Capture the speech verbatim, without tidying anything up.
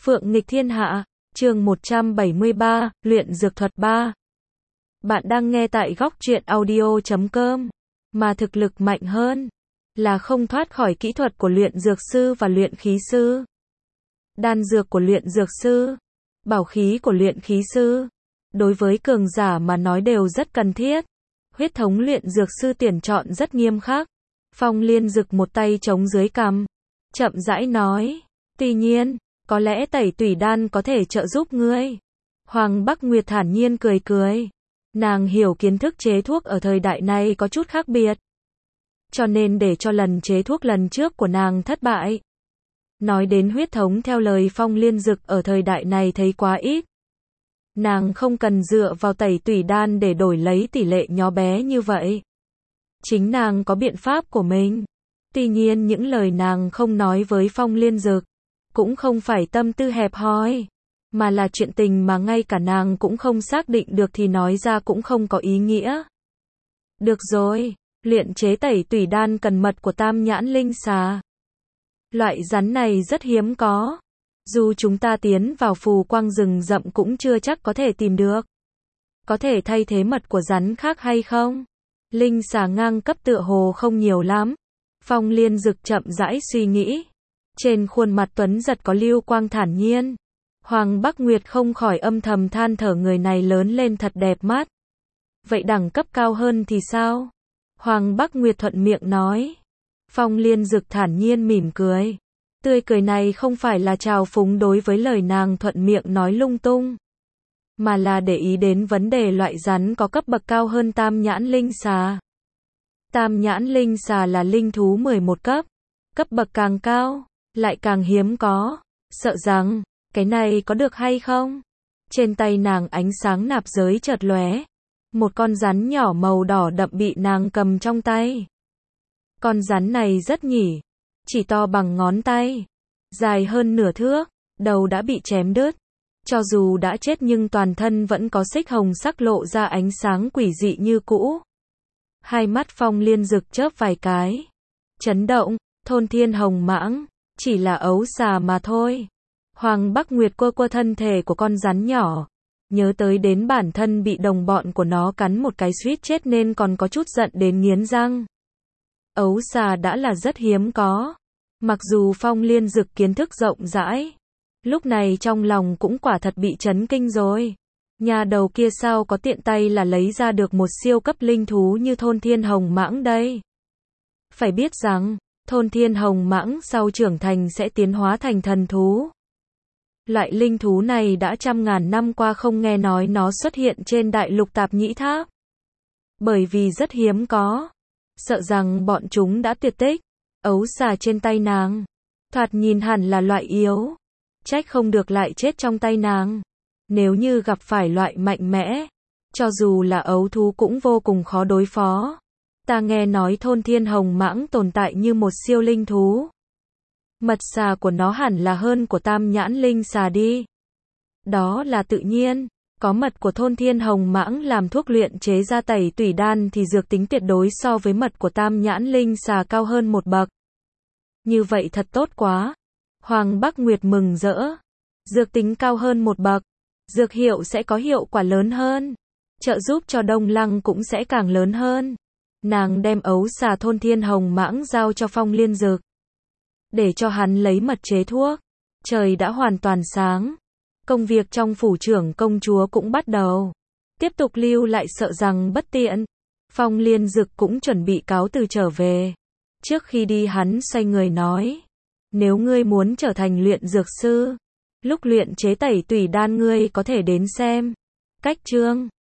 Phượng nghịch thiên hạ, chương một trăm bảy mươi ba, luyện dược thuật ba. Bạn đang nghe tại góc truyện audio chấm com, mà thực lực mạnh hơn, là không thoát khỏi kỹ thuật của luyện dược sư và luyện khí sư. Đan dược của luyện dược sư, bảo khí của luyện khí sư, đối với cường giả mà nói đều rất cần thiết. Huyết thống luyện dược sư tuyển chọn rất nghiêm khắc. Phong Liên Dực một tay chống dưới cằm, chậm rãi nói, tuy nhiên, có lẽ tẩy tủy đan có thể trợ giúp ngươi. Hoàng Bắc Nguyệt thản nhiên cười cười. Nàng hiểu kiến thức chế thuốc ở thời đại này có chút khác biệt, cho nên để cho lần chế thuốc lần trước của nàng thất bại. Nói đến huyết thống theo lời Phong Liên Dực ở thời đại này thấy quá ít. Nàng không cần dựa vào tẩy tủy đan để đổi lấy tỷ lệ nhỏ bé như vậy. Chính nàng có biện pháp của mình. Tuy nhiên những lời nàng không nói với Phong Liên Dực, cũng không phải tâm tư hẹp hòi, mà là chuyện tình mà ngay cả nàng cũng không xác định được thì nói ra cũng không có ý nghĩa. Được rồi, luyện chế tẩy tủy đan cần mật của tam nhãn linh xà. Loại rắn này rất hiếm có. Dù chúng ta tiến vào phù quang rừng rậm cũng chưa chắc có thể tìm được. Có thể thay thế mật của rắn khác hay không? Linh xà ngang cấp tựa hồ không nhiều lắm. Phong Liên Dực chậm rãi suy nghĩ. Trên khuôn mặt tuấn giật có lưu quang thản nhiên. Hoàng Bắc Nguyệt không khỏi âm thầm than thở người này lớn lên thật đẹp mắt. Vậy đẳng cấp cao hơn thì sao? Hoàng Bắc Nguyệt thuận miệng nói. Phong Liên Dực thản nhiên mỉm cười. Tươi cười này không phải là trào phúng đối với lời nàng thuận miệng nói lung tung, mà là để ý đến vấn đề loại rắn có cấp bậc cao hơn tam nhãn linh xà. Tam nhãn linh xà là linh thú mười một cấp, cấp bậc càng cao, lại càng hiếm có. Sợ rằng, cái này có được hay không? Trên tay nàng ánh sáng nạp giới chợt lóe. Một con rắn nhỏ màu đỏ đậm bị nàng cầm trong tay. Con rắn này rất nhỉ, chỉ to bằng ngón tay, dài hơn nửa thước, đầu đã bị chém đứt. Cho dù đã chết nhưng toàn thân vẫn có xích hồng sắc lộ ra ánh sáng quỷ dị như cũ. Hai mắt Phong Liên Dực chớp vài cái. Chấn động, thôn thiên hồng mãng, chỉ là ấu xà mà thôi. Hoàng Bắc Nguyệt quơ quơ thân thể của con rắn nhỏ. Nhớ tới đến bản thân bị đồng bọn của nó cắn một cái suýt chết nên còn có chút giận đến nghiến răng. Ấu xà đã là rất hiếm có. Mặc dù Phong Liên Dực kiến thức rộng rãi, lúc này trong lòng cũng quả thật bị chấn kinh rồi. Nhà đầu kia sao có tiện tay là lấy ra được một siêu cấp linh thú như thôn thiên hồng mãng đây. Phải biết rằng, thôn thiên hồng mãng sau trưởng thành sẽ tiến hóa thành thần thú. Loại linh thú này đã trăm ngàn năm qua không nghe nói nó xuất hiện trên đại lục Tạp Nhĩ Tháp. Bởi vì rất hiếm có, sợ rằng bọn chúng đã tuyệt tích. Ấu xà trên tay nàng, thoạt nhìn hẳn là loại yếu, trách không được lại chết trong tay nàng. Nếu như gặp phải loại mạnh mẽ, cho dù là ấu thú cũng vô cùng khó đối phó. Ta nghe nói thôn thiên hồng mãng tồn tại như một siêu linh thú. Mật xà của nó hẳn là hơn của tam nhãn linh xà đi. Đó là tự nhiên, có mật của thôn thiên hồng mãng làm thuốc luyện chế ra tẩy tủy đan thì dược tính tuyệt đối so với mật của tam nhãn linh xà cao hơn một bậc. Như vậy thật tốt quá. Hoàng Bắc Nguyệt mừng rỡ. Dược tính cao hơn một bậc, dược hiệu sẽ có hiệu quả lớn hơn, trợ giúp cho Đông Lăng cũng sẽ càng lớn hơn. Nàng đem ấu xà thôn thiên hồng mãng giao cho Phong Liên Dực, để cho hắn lấy mật chế thuốc. Trời đã hoàn toàn sáng. Công việc trong phủ trưởng công chúa cũng bắt đầu. Tiếp tục lưu lại sợ rằng bất tiện. Phong Liên Dực cũng chuẩn bị cáo từ trở về. Trước khi đi hắn xoay người nói, nếu ngươi muốn trở thành luyện dược sư, lúc luyện chế tẩy tủy đan ngươi có thể đến xem. Cách chương